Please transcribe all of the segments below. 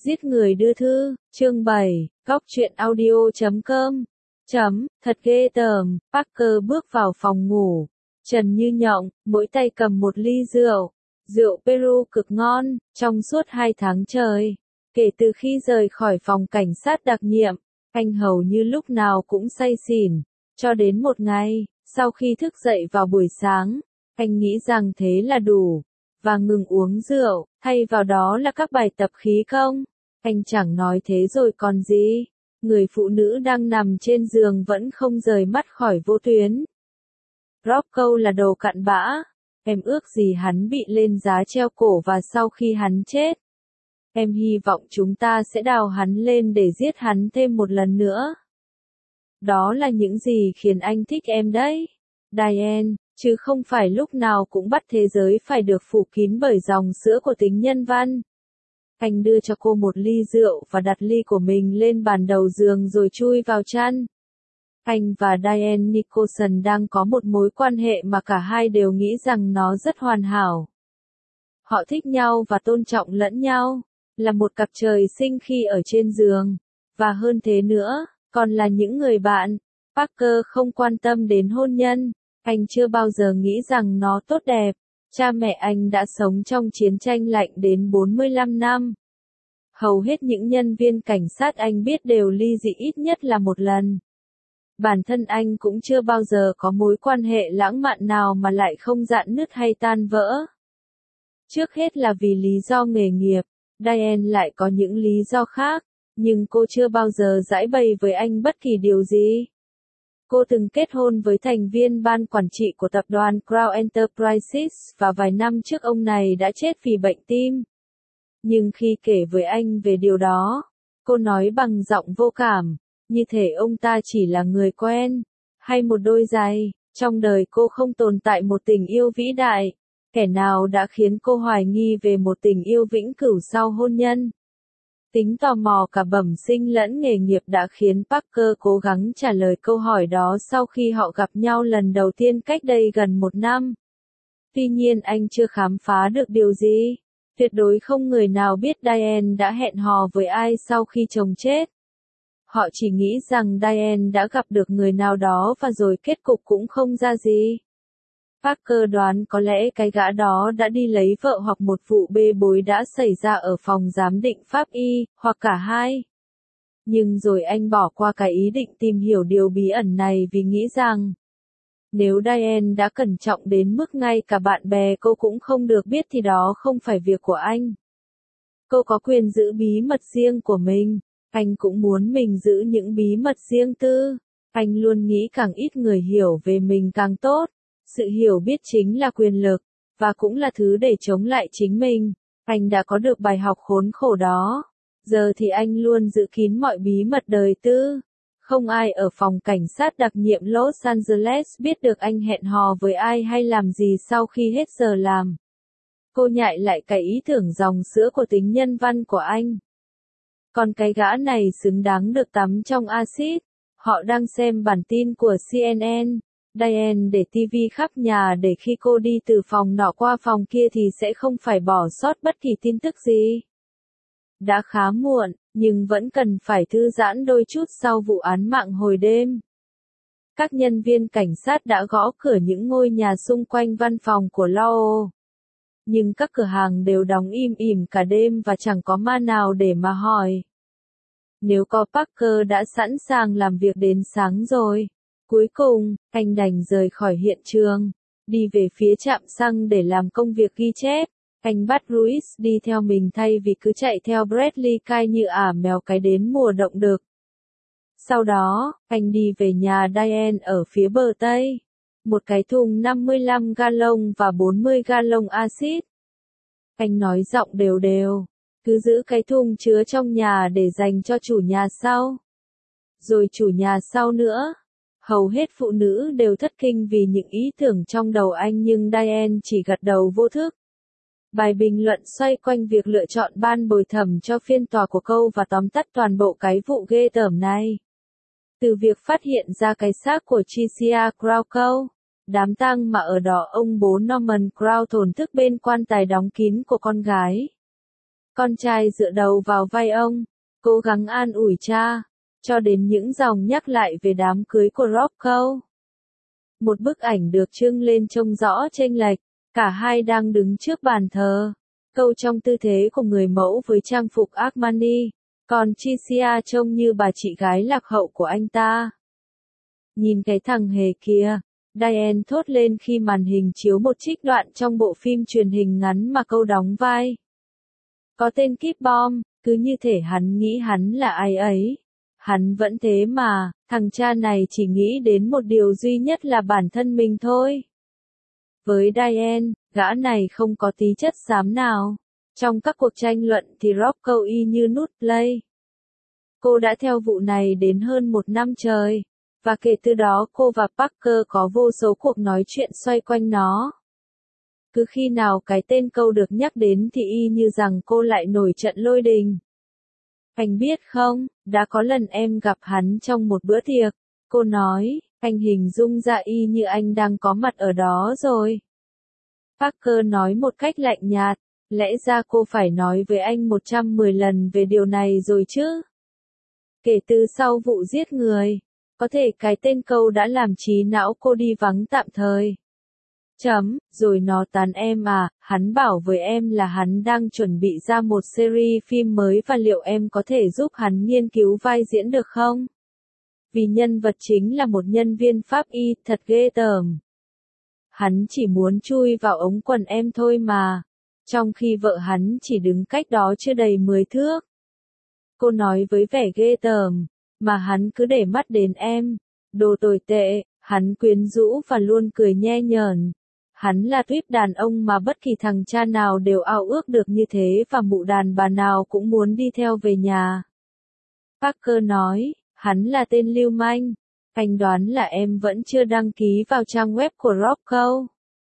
Giết người đưa thư, chương 7, góc truyện audio.com. Thật ghê tởm, Parker bước vào phòng ngủ, trần như nhộng, mỗi tay cầm một ly rượu. Rượu Peru cực ngon, trong suốt 2 tháng trời. Kể từ khi rời khỏi phòng cảnh sát đặc nhiệm, anh hầu như lúc nào cũng say xỉn. Cho đến một ngày, sau khi thức dậy vào buổi sáng, anh nghĩ rằng thế là đủ, và ngừng uống rượu, thay vào đó là các bài tập khí công. Anh chẳng nói thế rồi còn gì. Người phụ nữ đang nằm trên giường vẫn không rời mắt khỏi vô tuyến. Rocco là đồ cặn bã. Em ước gì hắn bị lên giá treo cổ và sau khi hắn chết, em hy vọng chúng ta sẽ đào hắn lên để giết hắn thêm một lần nữa. Đó là những gì khiến anh thích em đấy, Diane, chứ không phải lúc nào cũng bắt thế giới phải được phủ kín bởi dòng sữa của tính nhân văn. Anh đưa cho cô một ly rượu và đặt ly của mình lên bàn đầu giường rồi chui vào chăn. Anh và Diane Nicholson đang có một mối quan hệ mà cả hai đều nghĩ rằng nó rất hoàn hảo. Họ thích nhau và tôn trọng lẫn nhau, là một cặp trời sinh khi ở trên giường, và hơn thế nữa, còn là những người bạn. Parker không quan tâm đến hôn nhân, anh chưa bao giờ nghĩ rằng nó tốt đẹp. Cha mẹ anh đã sống trong chiến tranh lạnh đến 45 năm. Hầu hết những nhân viên cảnh sát anh biết đều ly dị ít nhất là một lần. Bản thân anh cũng chưa bao giờ có mối quan hệ lãng mạn nào mà lại không rạn nứt hay tan vỡ. Trước hết là vì lý do nghề nghiệp, Diane lại có những lý do khác, nhưng cô chưa bao giờ giãi bày với anh bất kỳ điều gì. Cô từng kết hôn với thành viên ban quản trị của tập đoàn Crown Enterprises và vài năm trước ông này đã chết vì bệnh tim. Nhưng khi kể với anh về điều đó, cô nói bằng giọng vô cảm, như thể ông ta chỉ là người quen, hay một đôi giày. Trong đời cô không tồn tại một tình yêu vĩ đại, kẻ nào đã khiến cô hoài nghi về một tình yêu vĩnh cửu sau hôn nhân. Tính tò mò cả bẩm sinh lẫn nghề nghiệp đã khiến Parker cố gắng trả lời câu hỏi đó sau khi họ gặp nhau lần đầu tiên cách đây gần 1 năm. Tuy nhiên anh chưa khám phá được điều gì. Tuyệt đối không người nào biết Diane đã hẹn hò với ai sau khi chồng chết. Họ chỉ nghĩ rằng Diane đã gặp được người nào đó và rồi kết cục cũng không ra gì. Parker đoán có lẽ cái gã đó đã đi lấy vợ hoặc một vụ bê bối đã xảy ra ở phòng giám định pháp y, hoặc cả hai. Nhưng rồi anh bỏ qua cái ý định tìm hiểu điều bí ẩn này vì nghĩ rằng, nếu Diane đã cẩn trọng đến mức ngay cả bạn bè cô cũng không được biết thì đó không phải việc của anh. Cô có quyền giữ bí mật riêng của mình, anh cũng muốn mình giữ những bí mật riêng tư. Anh luôn nghĩ càng ít người hiểu về mình càng tốt. Sự hiểu biết chính là quyền lực, và cũng là thứ để chống lại chính mình. Anh đã có được bài học khốn khổ đó. Giờ thì anh luôn giữ kín mọi bí mật đời tư. Không ai ở phòng cảnh sát đặc nhiệm Los Angeles biết được anh hẹn hò với ai hay làm gì sau khi hết giờ làm. Cô nhại lại cái ý tưởng dòng sữa của tính nhân văn của anh. Còn cái gã này xứng đáng được tắm trong axit. Họ đang xem bản tin của CNN. Diane để TV khắp nhà để khi cô đi từ phòng nọ qua phòng kia thì sẽ không phải bỏ sót bất kỳ tin tức gì. Đã khá muộn, nhưng vẫn cần phải thư giãn đôi chút sau vụ án mạng hồi đêm. Các nhân viên cảnh sát đã gõ cửa những ngôi nhà xung quanh văn phòng của Lao. Nhưng các cửa hàng đều đóng im ỉm cả đêm và chẳng có ma nào để mà hỏi. Nếu có Parker đã sẵn sàng làm việc đến sáng rồi. Cuối cùng, anh đành rời khỏi hiện trường, đi về phía trạm xăng để làm công việc ghi chép. Anh bắt Louis đi theo mình thay vì cứ chạy theo Bradley Cay như ả mèo cái đến mùa động đực. Sau đó, anh đi về nhà Diane ở phía bờ Tây. Một cái thùng 55 gallon và 40 gallon axit. Anh nói giọng đều đều, cứ giữ cái thùng chứa trong nhà để dành cho chủ nhà sau. Rồi chủ nhà sau nữa. Hầu hết phụ nữ đều thất kinh vì những ý tưởng trong đầu anh nhưng Diane chỉ gật đầu vô thức. Bài bình luận xoay quanh việc lựa chọn ban bồi thẩm cho phiên tòa của câu và tóm tắt toàn bộ cái vụ ghê tởm này. Từ việc phát hiện ra cái xác của Tricia Crow câu, đám tang mà ở đó ông bố Norman Crow thổn thức bên quan tài đóng kín của con gái. Con trai dựa đầu vào vai ông, cố gắng an ủi cha, cho đến những dòng nhắc lại về đám cưới của Rocco. Một bức ảnh được trưng lên trông rõ chênh lệch, cả hai đang đứng trước bàn thờ. Câu trong tư thế của người mẫu với trang phục Armani, còn Tricia trông như bà chị gái lạc hậu của anh ta. Nhìn cái thằng hề kia, Diane thốt lên khi màn hình chiếu một trích đoạn trong bộ phim truyền hình ngắn mà câu đóng vai. Có tên Kip Bom, cứ như thể hắn nghĩ hắn là ai ấy. Hắn vẫn thế mà, thằng cha này chỉ nghĩ đến một điều duy nhất là bản thân mình thôi. Với Diane, gã này không có tí chất xám nào. Trong các cuộc tranh luận thì Rocco y như nút play. Cô đã theo vụ này đến hơn 1 năm trời, và kể từ đó cô và Parker có vô số cuộc nói chuyện xoay quanh nó. Cứ khi nào cái tên câu được nhắc đến thì y như rằng cô lại nổi trận lôi đình. Anh biết không, đã có lần em gặp hắn trong một bữa tiệc, cô nói, anh hình dung ra y như anh đang có mặt ở đó rồi. Parker nói một cách lạnh nhạt, lẽ ra cô phải nói với anh 110 lần về điều này rồi chứ. Kể từ sau vụ giết người, có thể cái tên câu đã làm trí não cô đi vắng tạm thời. Rồi nó tán em à, hắn bảo với em là hắn đang chuẩn bị ra một series phim mới và liệu em có thể giúp hắn nghiên cứu vai diễn được không? Vì nhân vật chính là một nhân viên pháp y, thật ghê tởm. Hắn chỉ muốn chui vào ống quần em thôi mà, trong khi vợ hắn chỉ đứng cách đó chưa đầy 10 thước. Cô nói với vẻ ghê tởm, mà hắn cứ để mắt đến em. Đồ tồi tệ, hắn quyến rũ và luôn cười nhe nhởn. Hắn là tuýp đàn ông mà bất kỳ thằng cha nào đều ao ước được như thế và mụ đàn bà nào cũng muốn đi theo về nhà. Parker nói, hắn là tên lưu manh. Anh đoán là em vẫn chưa đăng ký vào trang web của Rocco.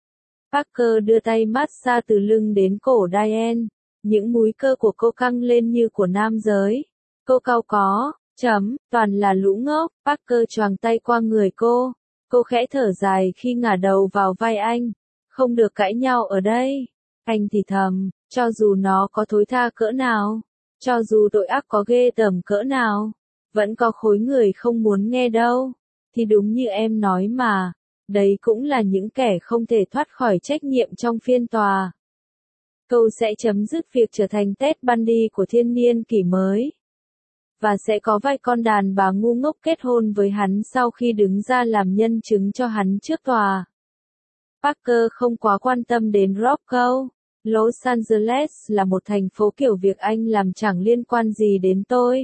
Parker đưa tay massage từ lưng đến cổ Diane. Những múi cơ của cô căng lên như của nam giới. Cô cau có, toàn là lũ ngốc. Parker choàng tay qua người cô. Cô khẽ thở dài khi ngả đầu vào vai anh. Không được cãi nhau ở đây. Anh thì thầm, cho dù nó có thối tha cỡ nào, cho dù tội ác có ghê tởm cỡ nào, vẫn có khối người không muốn nghe đâu. Thì đúng như em nói mà, đấy cũng là những kẻ không thể thoát khỏi trách nhiệm trong phiên tòa. Câu sẽ chấm dứt việc trở thành Ted Bundy của thiên niên kỷ mới. Và sẽ có vài con đàn bà ngu ngốc kết hôn với hắn sau khi đứng ra làm nhân chứng cho hắn trước tòa. Parker không quá quan tâm đến Rocco. Los Angeles là một thành phố kiểu việc anh làm chẳng liên quan gì đến tôi.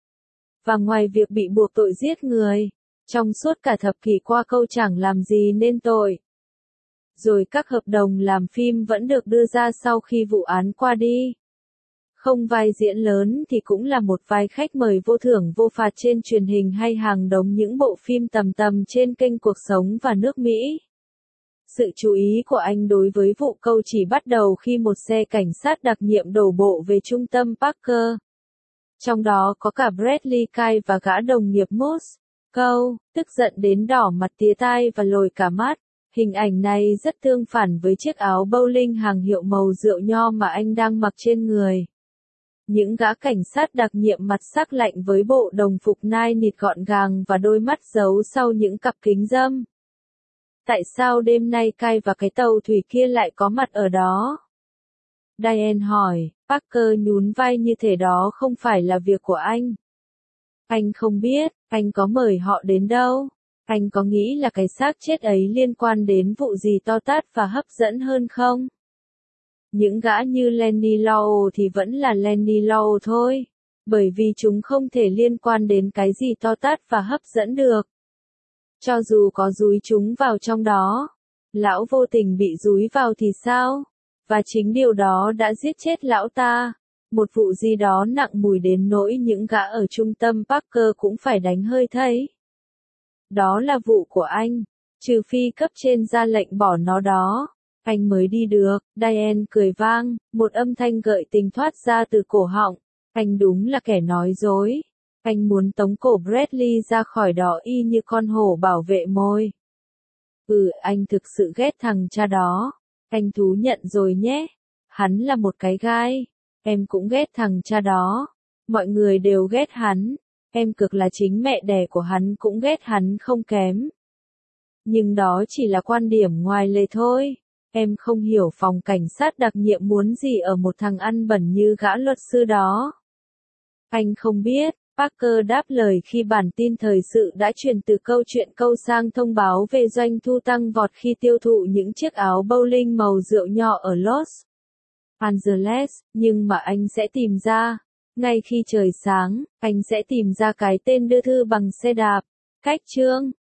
Và ngoài việc bị buộc tội giết người, trong suốt cả thập kỷ qua câu chẳng làm gì nên tội. Rồi các hợp đồng làm phim vẫn được đưa ra sau khi vụ án qua đi. Không vai diễn lớn thì cũng là một vai khách mời vô thưởng vô phạt trên truyền hình hay hàng đống những bộ phim tầm tầm trên kênh Cuộc Sống và nước Mỹ. Sự chú ý của anh đối với vụ câu chỉ bắt đầu khi một xe cảnh sát đặc nhiệm đổ bộ về trung tâm Parker. Trong đó có cả Bradley Cay và gã đồng nghiệp Moss. Câu, tức giận đến đỏ mặt tía tai và lồi cả mắt. Hình ảnh này rất tương phản với chiếc áo bowling hàng hiệu màu rượu nho mà anh đang mặc trên người. Những gã cảnh sát đặc nhiệm mặt sắc lạnh với bộ đồng phục nai nịt gọn gàng và đôi mắt giấu sau những cặp kính râm. Tại sao đêm nay Cay và cái tàu thủy kia lại có mặt ở đó? Diane hỏi, Parker nhún vai như thể đó không phải là việc của anh. Anh không biết, anh có mời họ đến đâu. Anh có nghĩ là cái xác chết ấy liên quan đến vụ gì to tát và hấp dẫn hơn không? Những gã như Lenny Law thì vẫn là Lenny Law thôi, bởi vì chúng không thể liên quan đến cái gì to tát và hấp dẫn được. Cho dù có dúi chúng vào trong đó, lão vô tình bị dúi vào thì sao? Và chính điều đó đã giết chết lão ta. Một vụ gì đó nặng mùi đến nỗi những gã ở trung tâm Parker cũng phải đánh hơi thây. Đó là vụ của anh, trừ phi cấp trên ra lệnh bỏ nó đó, anh mới đi được. Diane cười vang, một âm thanh gợi tình thoát ra từ cổ họng. Anh đúng là kẻ nói dối. Anh muốn tống cổ Bradley ra khỏi đó y như con hổ bảo vệ môi. Anh thực sự ghét thằng cha đó. Anh thú nhận rồi nhé. Hắn là một cái gai. Em cũng ghét thằng cha đó. Mọi người đều ghét hắn. Em cực là chính mẹ đẻ của hắn cũng ghét hắn không kém. Nhưng đó chỉ là quan điểm ngoài lề thôi. Em không hiểu phòng cảnh sát đặc nhiệm muốn gì ở một thằng ăn bẩn như gã luật sư đó. Anh không biết, Parker đáp lời khi bản tin thời sự đã chuyển từ câu chuyện câu sang thông báo về doanh thu tăng vọt khi tiêu thụ những chiếc áo bowling màu rượu nho ở Los Angeles, nhưng mà anh sẽ tìm ra. Ngay khi trời sáng, anh sẽ tìm ra cái tên đưa thư bằng xe đạp. Cách chương